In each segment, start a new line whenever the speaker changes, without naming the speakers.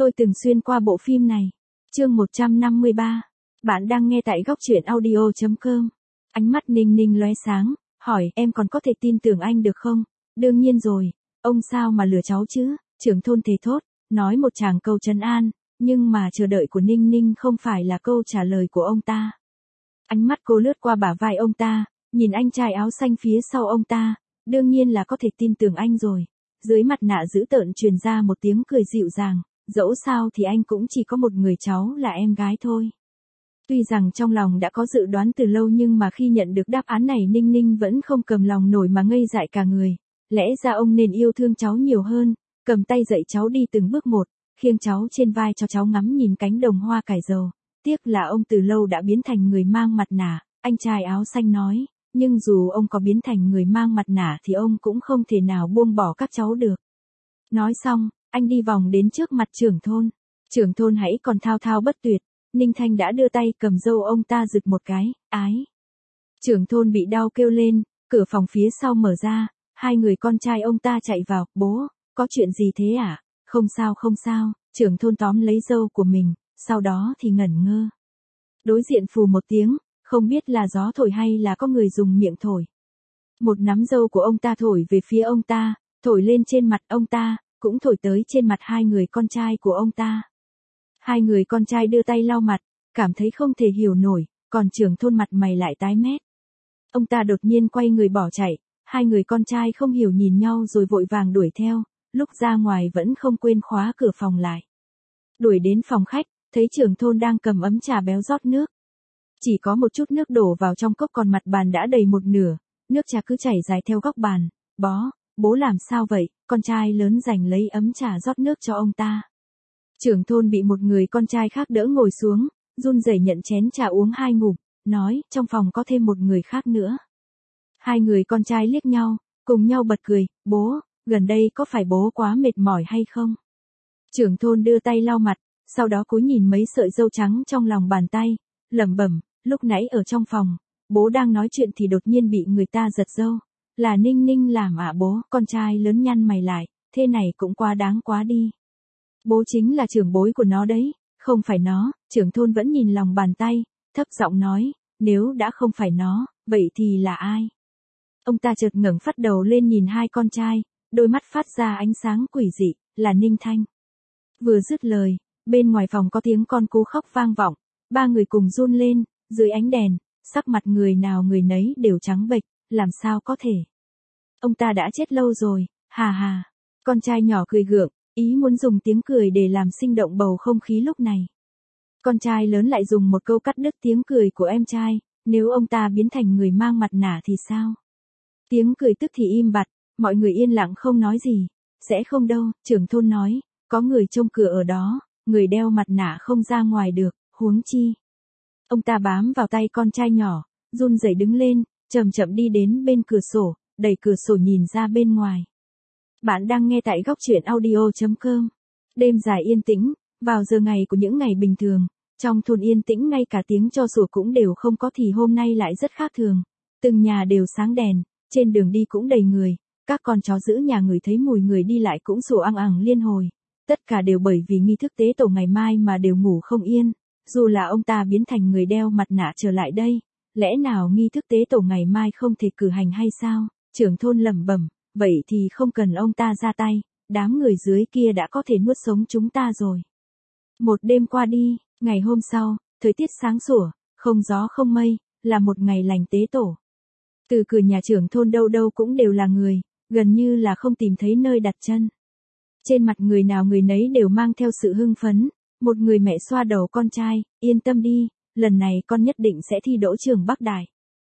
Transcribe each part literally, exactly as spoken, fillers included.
Tôi từng xuyên qua bộ phim này. Chương một trăm năm mươi ba. Bạn đang nghe tại góc truyện audio chấm com. Ánh mắt Ninh Ninh lóe sáng, hỏi em còn có thể tin tưởng anh được không? Đương nhiên rồi, ông sao mà lừa cháu chứ? Trưởng thôn thề thốt, nói một tràng câu trấn an, nhưng mà chờ đợi của Ninh Ninh không phải là câu trả lời của ông ta. Ánh mắt cô lướt qua bả vai ông ta, nhìn anh trai áo xanh phía sau ông ta, đương nhiên là có thể tin tưởng anh rồi. Dưới mặt nạ dữ tợn truyền ra một tiếng cười dịu dàng, dẫu sao thì anh cũng chỉ có một người cháu là em gái thôi. Tuy rằng trong lòng đã có dự đoán từ lâu nhưng mà khi nhận được đáp án này Ninh Ninh vẫn không cầm lòng nổi mà ngây dại cả người. Lẽ ra ông nên yêu thương cháu nhiều hơn, cầm tay dạy cháu đi từng bước một, khiêng cháu trên vai cho cháu ngắm nhìn cánh đồng hoa cải dầu. Tiếc là ông từ lâu đã biến thành người mang mặt nạ, anh trai áo xanh nói, nhưng dù ông có biến thành người mang mặt nạ thì ông cũng không thể nào buông bỏ các cháu được. Nói xong, anh đi vòng đến trước mặt trưởng thôn. Trưởng thôn hãy còn thao thao bất tuyệt, Ninh Thanh đã đưa tay cầm râu ông ta giựt một cái, ái. Trưởng thôn bị đau kêu lên, cửa phòng phía sau mở ra, hai người con trai ông ta chạy vào, bố, có chuyện gì thế ạ? À? Không sao không sao, trưởng thôn tóm lấy râu của mình, sau đó thì ngẩn ngơ. Đối diện phù một tiếng, không biết là gió thổi hay là có người dùng miệng thổi. Một nắm râu của ông ta thổi về phía ông ta, thổi lên trên mặt ông ta, cũng thổi tới trên mặt hai người con trai của ông ta. Hai người con trai đưa tay lau mặt, cảm thấy không thể hiểu nổi, còn trưởng thôn mặt mày lại tái mét. Ông ta đột nhiên quay người bỏ chạy, hai người con trai không hiểu nhìn nhau rồi vội vàng đuổi theo, lúc ra ngoài vẫn không quên khóa cửa phòng lại. Đuổi đến phòng khách, thấy trưởng thôn đang cầm ấm trà béo rót nước. Chỉ có một chút nước đổ vào trong cốc còn mặt bàn đã đầy một nửa, nước trà cứ chảy dài theo góc bàn. Bó, bố làm sao vậy? Con trai lớn giành lấy ấm trà rót nước cho ông ta. Trưởng thôn bị một người con trai khác đỡ ngồi xuống, run rẩy nhận chén trà uống hai ngụm, nói, trong phòng có thêm một người khác nữa. Hai người con trai liếc nhau, cùng nhau bật cười, bố, gần đây có phải bố quá mệt mỏi hay không? Trưởng thôn đưa tay lau mặt, sau đó cúi nhìn mấy sợi râu trắng trong lòng bàn tay, lẩm bẩm, lúc nãy ở trong phòng, bố đang nói chuyện thì đột nhiên bị người ta giật râu. Là Ninh Ninh làm ạ à bố? Con trai lớn nhăn mày lại, thế này cũng quá đáng quá đi. Bố chính là trưởng bối của nó đấy, không phải nó. Trưởng thôn vẫn nhìn lòng bàn tay, thấp giọng nói, nếu đã không phải nó, vậy thì là ai? Ông ta chợt ngẩng phát đầu lên nhìn hai con trai, đôi mắt phát ra ánh sáng quỷ dị, là Ninh Thanh. Vừa dứt lời, bên ngoài phòng có tiếng con cú khóc vang vọng, ba người cùng run lên, dưới ánh đèn, sắc mặt người nào người nấy đều trắng bệch, làm sao có thể. Ông ta đã chết lâu rồi, hà hà. Con trai nhỏ cười gượng, ý muốn dùng tiếng cười để làm sinh động bầu không khí lúc này. Con trai lớn lại dùng một câu cắt đứt tiếng cười của em trai, nếu ông ta biến thành người mang mặt nạ thì sao? Tiếng cười tức thì im bặt, mọi người yên lặng không nói gì. Sẽ không đâu, trưởng thôn nói, có người trông cửa ở đó, người đeo mặt nạ không ra ngoài được, huống chi. Ông ta bám vào tay con trai nhỏ, run rẩy đứng lên, chậm chậm đi đến bên cửa sổ, đẩy cửa sổ nhìn ra bên ngoài. Bạn đang nghe tại góc truyện audio chấm com. Đêm dài yên tĩnh, vào giờ ngày của những ngày bình thường, trong thôn yên tĩnh ngay cả tiếng chó sủa cũng đều không có thì hôm nay lại rất khác thường. Từng nhà đều sáng đèn, trên đường đi cũng đầy người, các con chó giữ nhà người thấy mùi người đi lại cũng sủa ăng ẳng liên hồi. Tất cả đều bởi vì nghi thức tế tổ ngày mai mà đều ngủ không yên, dù là ông ta biến thành người đeo mặt nạ trở lại đây, lẽ nào nghi thức tế tổ ngày mai không thể cử hành hay sao? Trưởng thôn lẩm bẩm, vậy thì không cần ông ta ra tay, đám người dưới kia đã có thể nuốt sống chúng ta rồi. Một đêm qua đi, ngày hôm sau, thời tiết sáng sủa, không gió không mây, là một ngày lành tế tổ. Từ cửa nhà trưởng thôn đâu đâu cũng đều là người, gần như là không tìm thấy nơi đặt chân. Trên mặt người nào người nấy đều mang theo sự hưng phấn, một người mẹ xoa đầu con trai, yên tâm đi, lần này con nhất định sẽ thi đỗ trường Bắc Đại.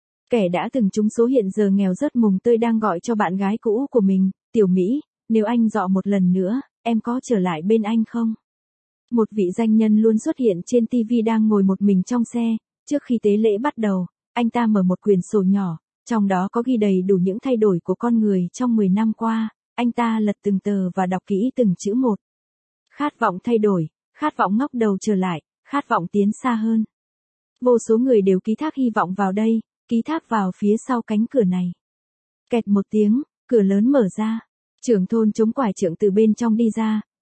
Kẻ đã từng trúng số hiện giờ nghèo rớt mùng tơi đang gọi cho bạn gái cũ của mình, Tiểu Mỹ, nếu anh dọ một lần nữa, em có trở lại bên anh không? Một vị danh nhân luôn xuất hiện trên ti vi đang ngồi một mình trong xe, trước khi tế lễ bắt đầu, anh ta mở một quyển sổ nhỏ, trong đó có ghi đầy đủ những thay đổi của con người trong mười năm qua, anh ta lật từng tờ và đọc kỹ từng chữ một. Khát vọng thay đổi, khát vọng ngóc đầu trở lại, khát vọng tiến xa hơn. Vô số người đều ký thác hy vọng vào đây, ký thác vào phía sau cánh cửa này. Kẹt một tiếng, cửa lớn mở ra. Trưởng thôn chống quải trượng từ bên trong đi ra,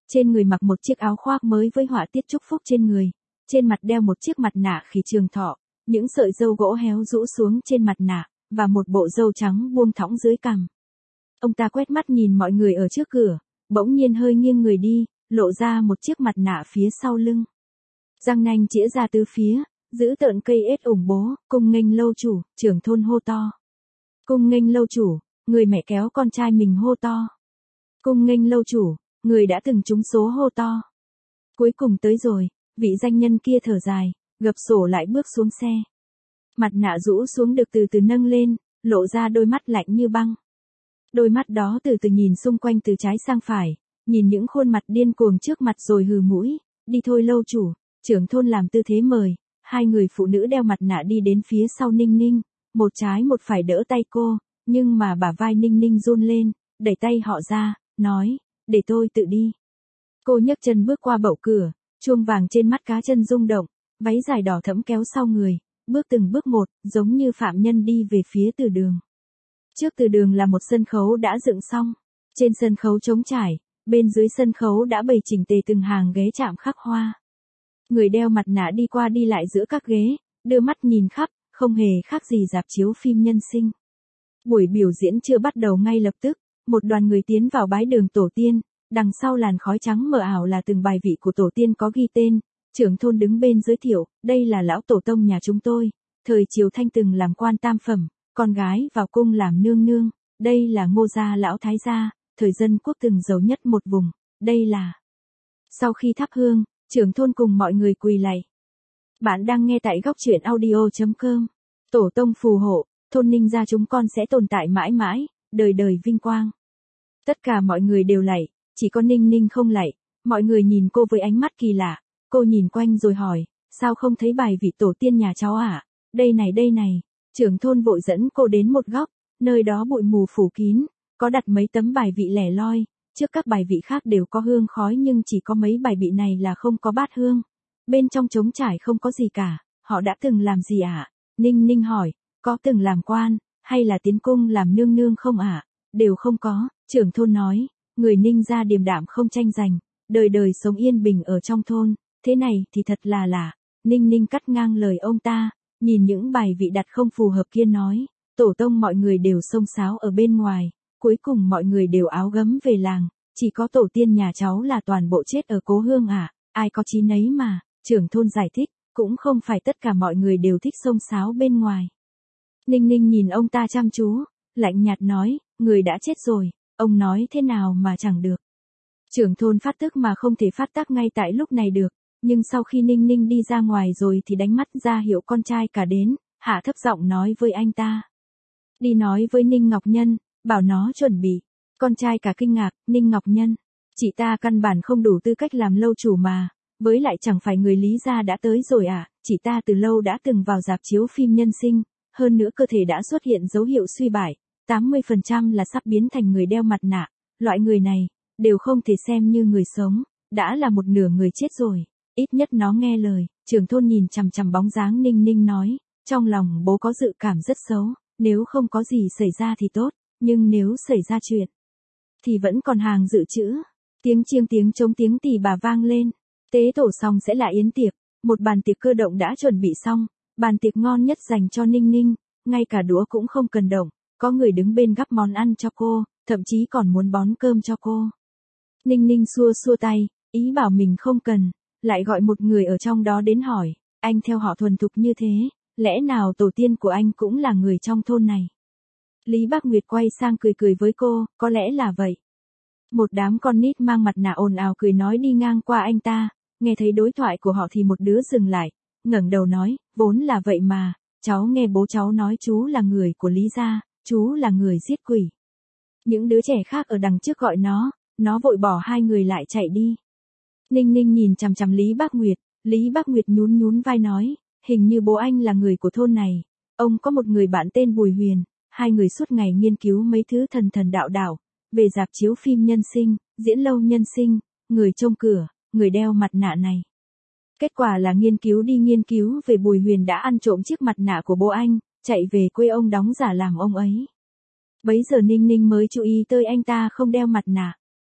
Trên người mặc một chiếc áo khoác mới với họa tiết chúc phúc trên người, trên mặt đeo một chiếc mặt nạ khỉ trường thọ, những sợi râu gỗ héo rũ xuống trên mặt nạ, và một bộ râu trắng buông thõng dưới cằm. Ông ta quét mắt nhìn mọi người ở trước cửa, bỗng nhiên hơi nghiêng người đi, lộ ra một chiếc mặt nạ phía sau lưng. Răng nanh chĩa ra tứ phía, giữ tợn cây ết ủng bố, cung nghênh lâu chủ, trưởng thôn hô to. Cung nghênh lâu chủ, người mẹ kéo con trai mình hô to. Cung nghênh lâu chủ, người đã từng trúng số hô to. Cuối cùng tới rồi, vị danh nhân kia thở dài, gập sổ lại bước xuống xe. Mặt nạ rũ xuống được từ từ nâng lên, lộ ra đôi mắt lạnh như băng. Đôi mắt đó từ từ nhìn xung quanh từ trái sang phải, nhìn những khuôn mặt điên cuồng trước mặt rồi hừ mũi, đi thôi lâu chủ, trưởng thôn làm tư thế mời, hai người phụ nữ đeo mặt nạ đi đến phía sau Ninh Ninh, một trái một phải đỡ tay cô, nhưng mà bả vai Ninh Ninh run lên, đẩy tay họ ra, nói, để tôi tự đi. Cô nhấc chân bước qua bậu cửa, chuông vàng trên mắt cá chân rung động, váy dài đỏ thẫm kéo sau người, bước từng bước một, giống như phạm nhân đi về phía từ đường. Trước từ đường là một sân khấu đã dựng xong, trên sân khấu trống trải, bên dưới sân khấu đã bày chỉnh tề từng hàng ghế chạm khắc hoa. Người đeo mặt nạ đi qua đi lại giữa các ghế, đưa mắt nhìn khắp, không hề khác gì rạp chiếu phim nhân sinh. Buổi biểu diễn chưa bắt đầu ngay lập tức, một đoàn người tiến vào bái đường tổ tiên, đằng sau làn khói trắng mờ ảo là từng bài vị của tổ tiên có ghi tên, trưởng thôn đứng bên giới thiệu, đây là lão tổ tông nhà chúng tôi, thời Triều Thanh từng làm quan tam phẩm, con gái vào cung làm nương nương, đây là Ngô gia lão thái gia, thời dân quốc từng giàu nhất một vùng, đây là. Sau khi thắp hương, trưởng thôn cùng mọi người quỳ lạy. Bạn đang nghe tại góc truyện audio chấm com. Tổ tông phù hộ, thôn Ninh gia chúng con sẽ tồn tại mãi mãi, đời đời vinh quang. Tất cả mọi người đều lạy, chỉ có Ninh Ninh không lạy, mọi người nhìn cô với ánh mắt kỳ lạ, cô nhìn quanh rồi hỏi, sao không thấy bài vị tổ tiên nhà cháu à? Đây này đây này, trưởng thôn vội dẫn cô đến một góc, nơi đó bụi mù phủ kín, có đặt mấy tấm bài vị lẻ loi, trước các bài vị khác đều có hương khói nhưng chỉ có mấy bài vị này là không có bát hương. Bên trong trống trải không có gì cả, họ đã từng làm gì ạ? À? Ninh Ninh hỏi, có từng làm quan, hay là tiến cung làm nương nương không ạ? À? Đều không có, trưởng thôn nói, người Ninh gia điềm đạm không tranh giành, đời đời sống yên bình ở trong thôn, thế này thì thật là lạ. Ninh Ninh cắt ngang lời ông ta, nhìn những bài vị đặt không phù hợp kia nói, tổ tông mọi người đều xông xáo ở bên ngoài, cuối cùng mọi người đều áo gấm về làng, chỉ có tổ tiên nhà cháu là toàn bộ chết ở cố hương à, ai có chí nấy mà, trưởng thôn giải thích, cũng không phải tất cả mọi người đều thích xông xáo bên ngoài. Ninh Ninh nhìn ông ta chăm chú, lạnh nhạt nói, người đã chết rồi, ông nói thế nào mà chẳng được. Trưởng thôn phát tức mà không thể phát tác ngay tại lúc này được, nhưng sau khi Ninh Ninh đi ra ngoài rồi thì đánh mắt ra hiệu con trai cả đến, hạ thấp giọng nói với anh ta. Đi nói với Ninh Ngọc Nhân, bảo nó chuẩn bị. Con trai cả kinh ngạc, Ninh Ngọc Nhân. Chị ta căn bản không đủ tư cách làm lâu chủ mà, với lại chẳng phải người Lý gia đã tới rồi à, chị ta từ lâu đã từng vào rạp chiếu phim nhân sinh, hơn nữa cơ thể đã xuất hiện dấu hiệu suy bại, tám mươi phần trăm là sắp biến thành người đeo mặt nạ, loại người này, đều không thể xem như người sống, đã là một nửa người chết rồi, ít nhất nó nghe lời, trưởng thôn nhìn chằm chằm bóng dáng Ninh Ninh nói, trong lòng bố có dự cảm rất xấu, nếu không có gì xảy ra thì tốt, nhưng nếu xảy ra chuyện, thì vẫn còn hàng dự trữ. Tiếng chiêng tiếng trống tiếng tỳ bà vang lên, tế tổ xong sẽ là yến tiệc, một bàn tiệc cơ động đã chuẩn bị xong, bàn tiệc ngon nhất dành cho Ninh Ninh, ngay cả đũa cũng không cần động, có người đứng bên gắp món ăn cho cô, thậm chí còn muốn bón cơm cho cô. Ninh Ninh xua xua tay, ý bảo mình không cần, lại gọi một người ở trong đó đến hỏi, anh theo họ thuần thục như thế, lẽ nào tổ tiên của anh cũng là người trong thôn này? Lý Bác Nguyệt quay sang cười cười với cô, có lẽ là vậy. Một đám con nít mang mặt nạ ồn ào cười nói đi ngang qua anh ta, nghe thấy đối thoại của họ thì một đứa dừng lại, ngẩng đầu nói, vốn là vậy mà, cháu nghe bố cháu nói chú là người của Lý gia, chú là người giết quỷ. Những đứa trẻ khác ở đằng trước gọi nó, nó vội bỏ hai người lại chạy đi. Ninh Ninh nhìn chằm chằm Lý Bác Nguyệt, Lý Bác Nguyệt nhún nhún vai nói, hình như bố anh là người của thôn này, ông có một người bạn tên Bùi Huyền, hai người suốt ngày nghiên cứu mấy thứ thần thần đạo đạo, về rạp chiếu phim nhân sinh, diễn lâu nhân sinh, người trông cửa, người đeo mặt nạ này. Kết quả là nghiên cứu đi nghiên cứu về Bùi Huyền đã ăn trộm chiếc mặt nạ của bố anh, chạy về quê ông đóng giả làm ông ấy. Bấy giờ Ninh Ninh mới chú ý tới anh ta không đeo mặt nạ.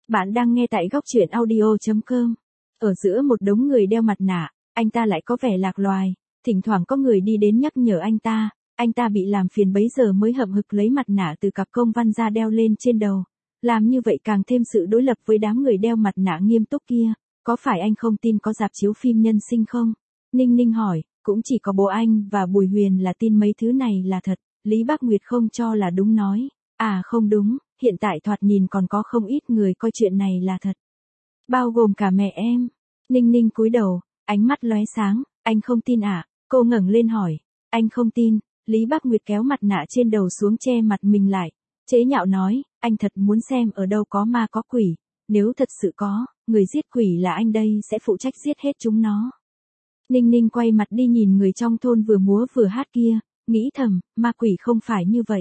Bạn đang nghe tại góc truyện audio.com. Ở giữa một đống người đeo mặt nạ, anh ta lại có vẻ lạc loài, thỉnh thoảng có người đi đến nhắc nhở anh ta, anh ta bị làm phiền bấy giờ mới hậm hực lấy mặt nạ từ cặp công văn ra đeo lên trên đầu. Làm như vậy càng thêm sự đối lập với đám người đeo mặt nạ nghiêm túc kia. Có phải anh không tin có rạp chiếu phim nhân sinh không? Ninh Ninh hỏi, cũng chỉ có bố anh và Bùi Huyền là tin mấy thứ này là thật. Lý Bác Nguyệt không cho là đúng nói, à không đúng, hiện tại thoạt nhìn còn có không ít người coi chuyện này là thật. Bao gồm cả mẹ em. Ninh Ninh cúi đầu, ánh mắt lóe sáng, anh không tin à? Cô ngẩng lên hỏi, anh không tin. Lý Bác Nguyệt kéo mặt nạ trên đầu xuống che mặt mình lại, chế nhạo nói, anh thật muốn xem ở đâu có ma có quỷ, nếu thật sự có, người giết quỷ là anh đây sẽ phụ trách giết hết chúng nó. Ninh Ninh quay mặt đi nhìn người trong thôn vừa múa vừa hát kia, nghĩ thầm, ma quỷ không phải như vậy.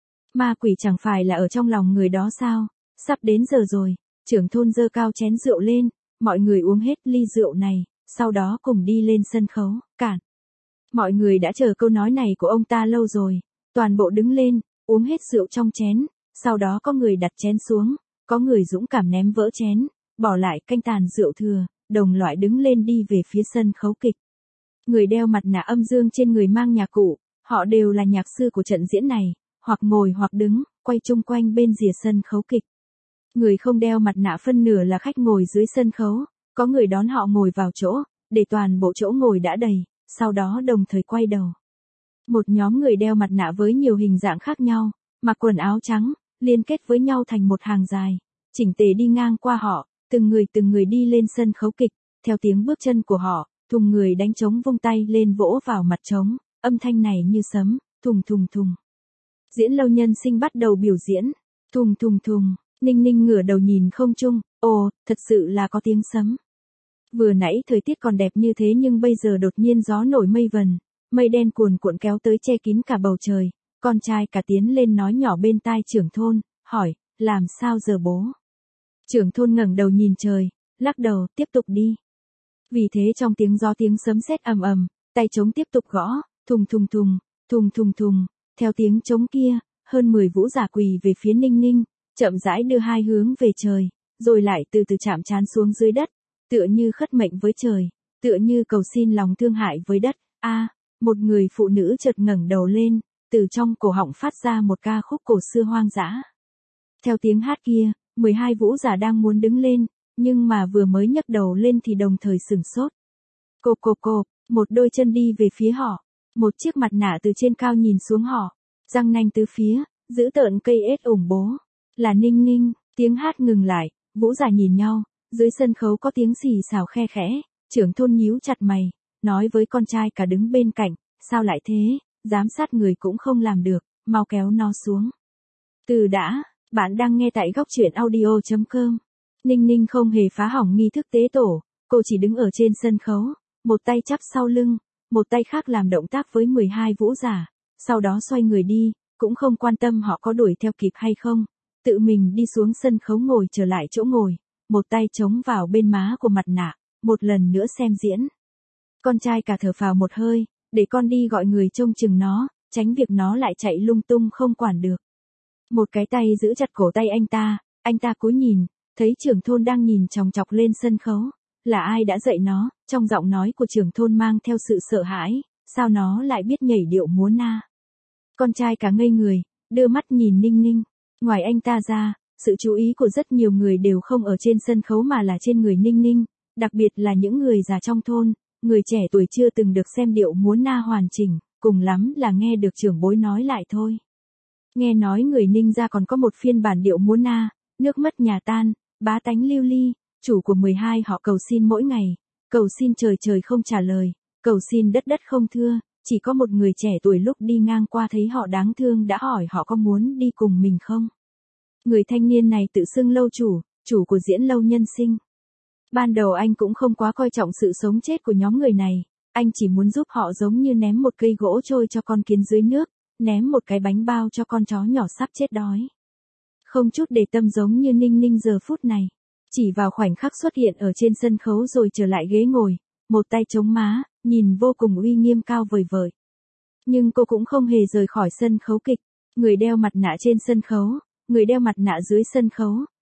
Ma quỷ chẳng phải là ở trong lòng người đó sao? Sắp đến giờ rồi, trưởng thôn giơ cao chén rượu lên, mọi người uống hết ly rượu này, sau đó cùng đi lên sân khấu, cản. Mọi người đã chờ câu nói này của ông ta lâu rồi, toàn bộ đứng lên, uống hết rượu trong chén, sau đó có người đặt chén xuống, có người dũng cảm ném vỡ chén, bỏ lại canh tàn rượu thừa, đồng loại đứng lên đi về phía sân khấu kịch. Người đeo mặt nạ âm dương trên người mang nhạc cụ, họ đều là nhạc sư của trận diễn này, hoặc ngồi hoặc đứng, quay chung quanh bên rìa sân khấu kịch. Người không đeo mặt nạ phân nửa là khách ngồi dưới sân khấu, có người đón họ ngồi vào chỗ, để toàn bộ chỗ ngồi đã đầy, sau đó đồng thời quay đầu. Một nhóm người đeo mặt nạ với nhiều hình dạng khác nhau, mặc quần áo trắng, liên kết với nhau thành một hàng dài, chỉnh tề đi ngang qua họ, từng người từng người đi lên sân khấu kịch, theo tiếng bước chân của họ, thùng người đánh trống vung tay lên vỗ vào mặt trống, âm thanh này như sấm, thùng thùng thùng. Diễn lâu nhân sinh bắt đầu biểu diễn, thùng thùng thùng, Ninh Ninh ngửa đầu nhìn không trung, ồ, thật sự là có tiếng sấm. Vừa nãy thời tiết còn đẹp như thế nhưng bây giờ đột nhiên gió nổi mây vần, mây đen cuồn cuộn kéo tới che kín cả bầu trời, con trai cả tiến lên nói nhỏ bên tai trưởng thôn, hỏi, làm sao giờ bố? Trưởng thôn ngẩng đầu nhìn trời, lắc đầu, tiếp tục đi. Vì thế trong tiếng gió tiếng sấm sét ầm ầm, tay trống tiếp tục gõ, thùng thùng thùng, thùng thùng thùng, theo tiếng trống kia, hơn mười vũ giả quỳ về phía Ninh Ninh, chậm rãi đưa hai hướng về trời, rồi lại từ từ chạm trán xuống dưới đất, tựa như khất mệnh với trời, tựa như cầu xin lòng thương hại với đất. A, một người phụ nữ chợt ngẩng đầu lên, từ trong cổ họng phát ra một ca khúc cổ xưa hoang dã. Theo tiếng hát kia, mười hai vũ giả đang muốn đứng lên, nhưng mà vừa mới nhấc đầu lên thì đồng thời sửng sốt. Cộp cộp cộp, một đôi chân đi về phía họ, một chiếc mặt nạ từ trên cao nhìn xuống họ, răng nanh tứ phía, giữ tợn cây ếch ủng bố. Là Ninh Ninh, tiếng hát ngừng lại, vũ giả nhìn nhau, dưới sân khấu có tiếng xì xào khe khẽ, trưởng thôn nhíu chặt mày, nói với con trai cả đứng bên cạnh, sao lại thế, giám sát người cũng không làm được, mau kéo nó xuống. Từ đã, bạn đang nghe tại góc truyện audio.com. Ninh Ninh không hề phá hỏng nghi thức tế tổ, cô chỉ đứng ở trên sân khấu, một tay chắp sau lưng, một tay khác làm động tác với mười hai vũ giả, sau đó xoay người đi, cũng không quan tâm họ có đuổi theo kịp hay không, tự mình đi xuống sân khấu ngồi trở lại chỗ ngồi, một tay chống vào bên má của mặt nạ, một lần nữa xem diễn. Con trai cả thở phào một hơi, để con đi gọi người trông chừng nó, tránh việc nó lại chạy lung tung không quản được. Một cái tay giữ chặt cổ tay anh ta, anh ta cúi nhìn, thấy trưởng thôn đang nhìn chòng chọc lên sân khấu, là ai đã dạy nó, trong giọng nói của trưởng thôn mang theo sự sợ hãi, sao nó lại biết nhảy điệu múa na. Con trai cả ngây người, đưa mắt nhìn Ninh Ninh, ngoài anh ta ra, sự chú ý của rất nhiều người đều không ở trên sân khấu mà là trên người Ninh Ninh, đặc biệt là những người già trong thôn, người trẻ tuổi chưa từng được xem điệu múa na hoàn chỉnh, cùng lắm là nghe được trưởng bối nói lại thôi. Nghe nói người Ninh gia còn có một phiên bản điệu múa na, nước mất nhà tan, bá tánh lưu ly, chủ của mười hai họ cầu xin mỗi ngày, cầu xin trời trời không trả lời, cầu xin đất đất không thưa, chỉ có một người trẻ tuổi lúc đi ngang qua thấy họ đáng thương đã hỏi họ có muốn đi cùng mình không. Người thanh niên này tự xưng lâu chủ, chủ của diễn lâu nhân sinh. Ban đầu anh cũng không quá coi trọng sự sống chết của nhóm người này, anh chỉ muốn giúp họ giống như ném một cây gỗ trôi cho con kiến dưới nước, ném một cái bánh bao cho con chó nhỏ sắp chết đói. Không chút để tâm giống như Ninh Ninh giờ phút này, chỉ vào khoảnh khắc xuất hiện ở trên sân khấu rồi trở lại ghế ngồi, một tay chống má, nhìn vô cùng uy nghiêm cao vời vợi. Nhưng cô cũng không hề rời khỏi sân khấu kịch, người đeo mặt nạ trên sân khấu, người đeo mặt nạ dưới sân khấu,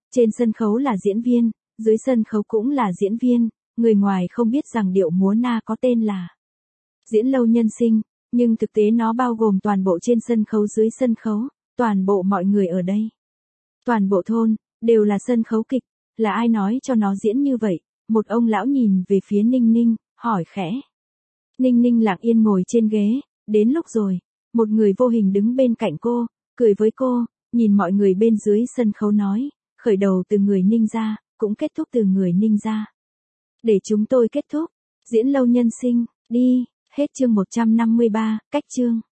Trên sân khấu là diễn viên, dưới sân khấu cũng là diễn viên, người ngoài không biết rằng điệu múa na có tên là diễn lâu nhân sinh, nhưng thực tế nó bao gồm toàn bộ trên sân khấu dưới sân khấu, toàn bộ mọi người ở đây. Toàn bộ thôn, đều là sân khấu kịch, là ai nói cho nó diễn như vậy? Một ông lão nhìn về phía Ninh Ninh, hỏi khẽ. Ninh Ninh lặng yên ngồi trên ghế, đến lúc rồi, một người vô hình đứng bên cạnh cô, cười với cô, nhìn mọi người bên dưới sân khấu nói, khởi đầu từ người Ninh ra, cũng kết thúc từ người Ninh ra. Để chúng tôi kết thúc, diễn lâu nhân sinh, đi, hết chương một trăm năm mươi ba, cách chương.